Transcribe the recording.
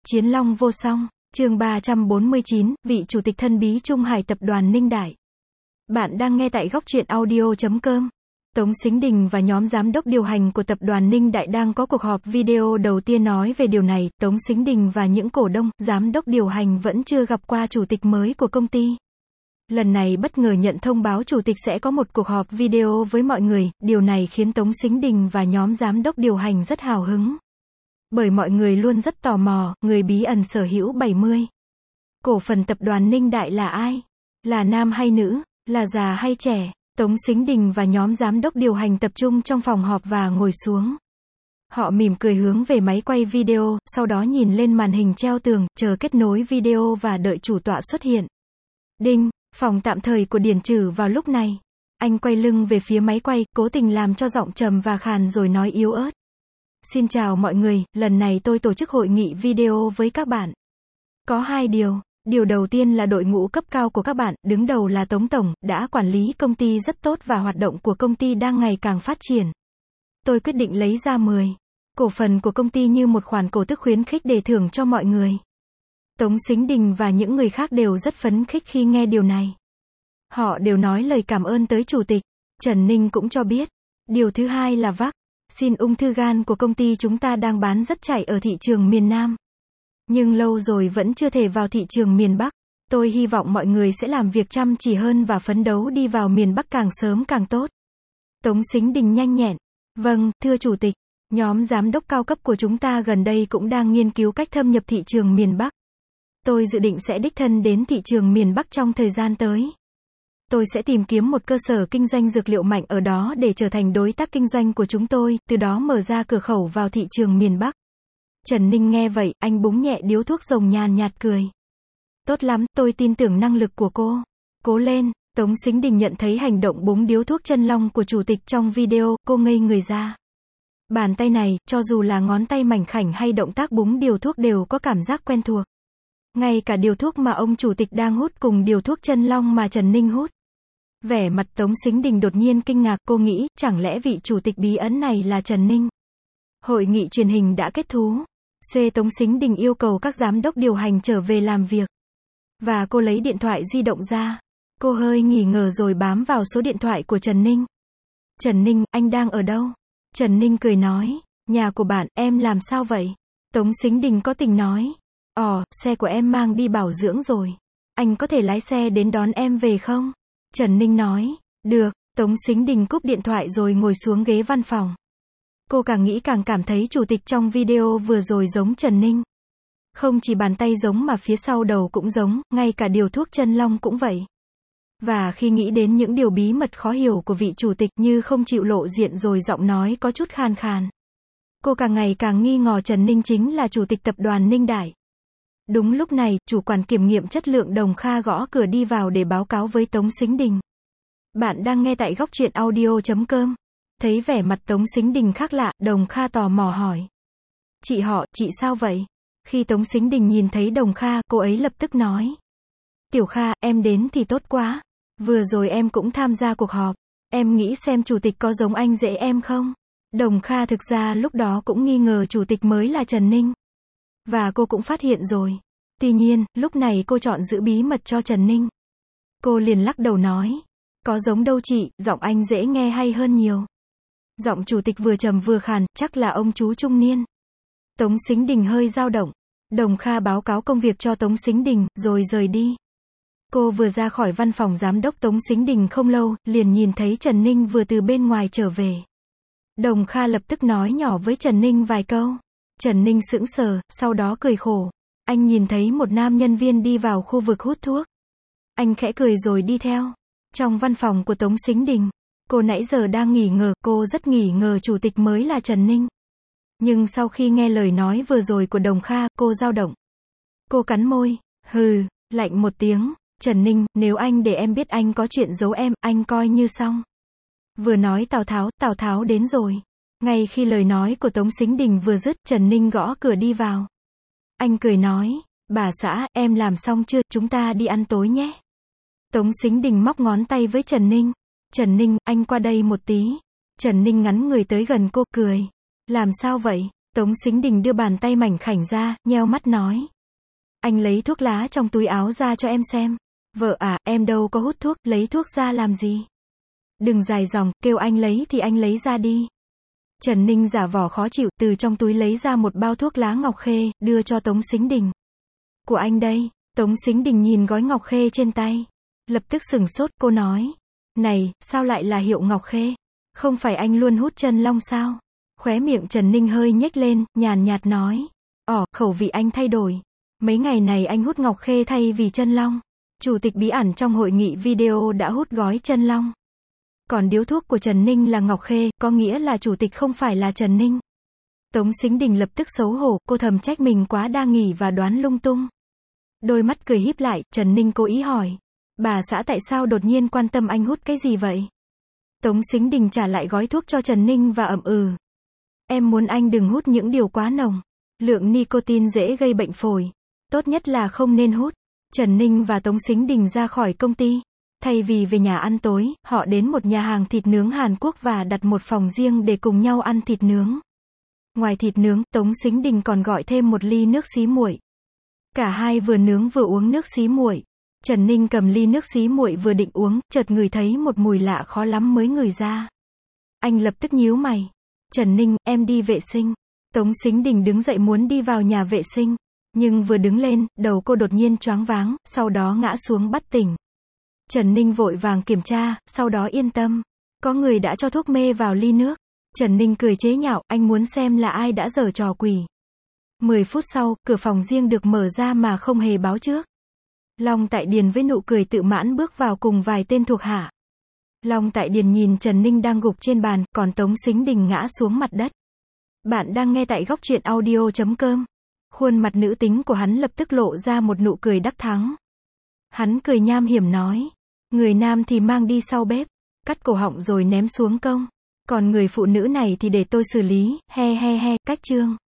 Chiến long vô song, chương 349, vị chủ tịch thân bí Trung Hải tập đoàn Ninh Đại. Bạn đang nghe tại góc truyện audio.com. Tống Sính Đình và nhóm giám đốc điều hành của tập đoàn Ninh Đại đang có cuộc họp video đầu tiên nói về điều này. Tống Sính Đình và những cổ đông, giám đốc điều hành vẫn chưa gặp qua chủ tịch mới của công ty. Lần này bất ngờ nhận thông báo chủ tịch sẽ có một cuộc họp video với mọi người, điều này khiến Tống Sính Đình và nhóm giám đốc điều hành rất hào hứng. Bởi mọi người luôn rất tò mò, người bí ẩn sở hữu 70 cổ phần tập đoàn Ninh Đại là ai? Là nam hay nữ? Là già hay trẻ? Tống Sính Đình và nhóm giám đốc điều hành tập trung trong phòng họp và ngồi xuống. Họ mỉm cười hướng về máy quay video, sau đó nhìn lên màn hình treo tường, chờ kết nối video và đợi chủ tọa xuất hiện. Đinh, phòng tạm thời của Điển Trử vào lúc này. Anh quay lưng về phía máy quay, cố tình làm cho giọng trầm và khàn rồi nói yếu ớt. Xin chào mọi người, lần này tôi tổ chức hội nghị video với các bạn. Có hai điều. Điều đầu tiên là đội ngũ cấp cao của các bạn, đứng đầu là Tống Tổng, đã quản lý công ty rất tốt và hoạt động của công ty đang ngày càng phát triển. Tôi quyết định lấy ra 10 cổ phần của công ty như một khoản cổ tức khuyến khích để thưởng cho mọi người. Tống Sính Đình và những người khác đều rất phấn khích khi nghe điều này. Họ đều nói lời cảm ơn tới chủ tịch. Trần Ninh cũng cho biết. Điều thứ hai là vaccine ung thư gan của công ty chúng ta đang bán rất chạy ở thị trường miền Nam. Nhưng lâu rồi vẫn chưa thể vào thị trường miền Bắc. Tôi hy vọng mọi người sẽ làm việc chăm chỉ hơn và phấn đấu đi vào miền Bắc càng sớm càng tốt. Tống Sính Đình nhanh nhẹn. Vâng, thưa chủ tịch. Nhóm giám đốc cao cấp của chúng ta gần đây cũng đang nghiên cứu cách thâm nhập thị trường miền Bắc. Tôi dự định sẽ đích thân đến thị trường miền Bắc trong thời gian tới. Tôi sẽ tìm kiếm một cơ sở kinh doanh dược liệu mạnh ở đó để trở thành đối tác kinh doanh của chúng tôi, từ đó mở ra cửa khẩu vào thị trường miền Bắc. Trần Ninh nghe vậy, anh búng nhẹ điếu thuốc rồng nhàn nhạt cười. Tốt lắm, tôi tin tưởng năng lực của cô. Cố lên. Tống Sính Đình nhận thấy hành động búng điếu thuốc chân long của chủ tịch trong video, cô ngây người ra. Bàn tay này, cho dù là ngón tay mảnh khảnh hay động tác búng điếu thuốc đều có cảm giác quen thuộc. Ngay cả điều thuốc mà ông chủ tịch đang hút cùng điều thuốc chân long mà Trần Ninh hút. Vẻ mặt Tống Sính Đình đột nhiên kinh ngạc, cô nghĩ, chẳng lẽ vị chủ tịch bí ẩn này là Trần Ninh? Hội nghị truyền hình đã kết thúc. Tống Sính Đình yêu cầu các giám đốc điều hành trở về làm việc. Và cô lấy điện thoại di động ra. Cô hơi nghi ngờ rồi bám vào số điện thoại của Trần Ninh. Trần Ninh, anh đang ở đâu? Trần Ninh cười nói, nhà của bạn, em làm sao vậy? Tống Sính Đình có tình nói. Xe của em mang đi bảo dưỡng rồi. Anh có thể lái xe đến đón em về không? Trần Ninh nói, được. Tống Sính Đình cúp điện thoại rồi ngồi xuống ghế văn phòng. Cô càng nghĩ càng cảm thấy chủ tịch trong video vừa rồi giống Trần Ninh. Không chỉ bàn tay giống mà phía sau đầu cũng giống, ngay cả điều thuốc chân long cũng vậy. Và khi nghĩ đến những điều bí mật khó hiểu của vị chủ tịch như không chịu lộ diện rồi giọng nói có chút khan khan. Cô càng ngày càng nghi ngờ Trần Ninh chính là chủ tịch tập đoàn Ninh Đại. Đúng lúc này, chủ quản kiểm nghiệm chất lượng Đồng Kha gõ cửa đi vào để báo cáo với Tống Sính Đình. Bạn đang nghe tại góc truyện audio.com. Thấy vẻ mặt Tống Sính Đình khác lạ, Đồng Kha tò mò hỏi. Chị sao vậy? Khi Tống Sính Đình nhìn thấy Đồng Kha, cô ấy lập tức nói. Tiểu Kha, em đến thì tốt quá. Vừa rồi em cũng tham gia cuộc họp. Em nghĩ xem chủ tịch có giống anh rể em không? Đồng Kha thực ra lúc đó cũng nghi ngờ chủ tịch mới là Trần Ninh. Và cô cũng phát hiện rồi. Tuy nhiên, lúc này cô chọn giữ bí mật cho Trần Ninh. Cô liền lắc đầu nói. Có giống đâu chị, giọng anh dễ nghe hay hơn nhiều. Giọng chủ tịch vừa trầm vừa khàn, chắc là ông chú trung niên. Tống Sính Đình hơi dao động. Đồng Kha báo cáo công việc cho Tống Sính Đình, rồi rời đi. Cô vừa ra khỏi văn phòng giám đốc Tống Sính Đình không lâu, liền nhìn thấy Trần Ninh vừa từ bên ngoài trở về. Đồng Kha lập tức nói nhỏ với Trần Ninh vài câu. Trần Ninh sững sờ, sau đó cười khổ. Anh nhìn thấy một nam nhân viên đi vào khu vực hút thuốc. Anh khẽ cười rồi đi theo. Trong văn phòng của Tống Sính Đình, cô nãy giờ đang nghỉ ngờ, cô rất nghỉ ngờ chủ tịch mới là Trần Ninh. Nhưng sau khi nghe lời nói vừa rồi của Đồng Kha, cô dao động. Cô cắn môi, lạnh một tiếng. Trần Ninh, nếu anh để em biết anh có chuyện giấu em, anh coi như xong. Vừa nói Tào Tháo đến rồi. Ngay khi lời nói của Tống Sính Đình vừa dứt, Trần Ninh gõ cửa đi vào. Anh cười nói, bà xã, em làm xong chưa, chúng ta đi ăn tối nhé. Tống Sính Đình móc ngón tay với Trần Ninh. Trần Ninh, anh qua đây một tí. Trần Ninh ngắn người tới gần cô, cười. Làm sao vậy? Tống Sính Đình đưa bàn tay mảnh khảnh ra, nheo mắt nói. Anh lấy thuốc lá trong túi áo ra cho em xem. Vợ à, em đâu có hút thuốc, lấy thuốc ra làm gì? Đừng dài dòng, kêu anh lấy thì anh lấy ra đi. Trần Ninh giả vờ khó chịu, từ trong túi lấy ra một bao thuốc lá Ngọc Khê, đưa cho Tống Sính Đình. Của anh đây. Tống Sính Đình nhìn gói Ngọc Khê trên tay. Lập tức sửng sốt, cô nói. Này, sao lại là hiệu Ngọc Khê? Không phải anh luôn hút chân long sao? Khóe miệng Trần Ninh hơi nhếch lên, nhàn nhạt nói. Khẩu vị anh thay đổi. Mấy ngày này anh hút Ngọc Khê thay vì chân long. Chủ tịch bí ẩn trong hội nghị video đã hút gói chân long. Còn điếu thuốc của Trần Ninh là Ngọc Khê, có nghĩa là chủ tịch không phải là Trần Ninh. Tống Sính Đình lập tức xấu hổ, cô thầm trách mình quá đa nghi và đoán lung tung. Đôi mắt cười híp lại, Trần Ninh cố ý hỏi. Bà xã tại sao đột nhiên quan tâm anh hút cái gì vậy? Tống Sính Đình trả lại gói thuốc cho Trần Ninh và ậm ừ. Em muốn anh đừng hút những điều quá nồng. Lượng nicotine dễ gây bệnh phổi. Tốt nhất là không nên hút. Trần Ninh và Tống Sính Đình ra khỏi công ty. Thay vì về nhà ăn tối, họ đến một nhà hàng thịt nướng Hàn Quốc và đặt một phòng riêng để cùng nhau ăn thịt nướng. Ngoài thịt nướng, Tống Sính Đình còn gọi thêm một ly nước xí muội. Cả hai vừa nướng vừa uống nước xí muội. Trần Ninh cầm ly nước xí muội vừa định uống, chợt ngửi thấy một mùi lạ khó lắm mới ngửi ra. Anh lập tức nhíu mày. Trần Ninh, em đi vệ sinh. Tống Sính Đình đứng dậy muốn đi vào nhà vệ sinh. Nhưng vừa đứng lên, đầu cô đột nhiên choáng váng, sau đó ngã xuống bất tỉnh. Trần Ninh vội vàng kiểm tra, sau đó yên tâm. Có người đã cho thuốc mê vào ly nước. Trần Ninh cười chế nhạo, anh muốn xem là ai đã giở trò quỷ. 10 phút sau, cửa phòng riêng được mở ra mà không hề báo trước. Long Tại Điền với nụ cười tự mãn bước vào cùng vài tên thuộc hạ. Long Tại Điền nhìn Trần Ninh đang gục trên bàn, còn Tống Sính Đình ngã xuống mặt đất. Bạn đang nghe tại góc truyện audio.com. Khuôn mặt nữ tính của hắn lập tức lộ ra một nụ cười đắc thắng. Hắn cười nham hiểm nói. Người nam thì mang đi sau bếp, cắt cổ họng rồi ném xuống công. Còn người phụ nữ này thì để tôi xử lý, he he he, cách chương.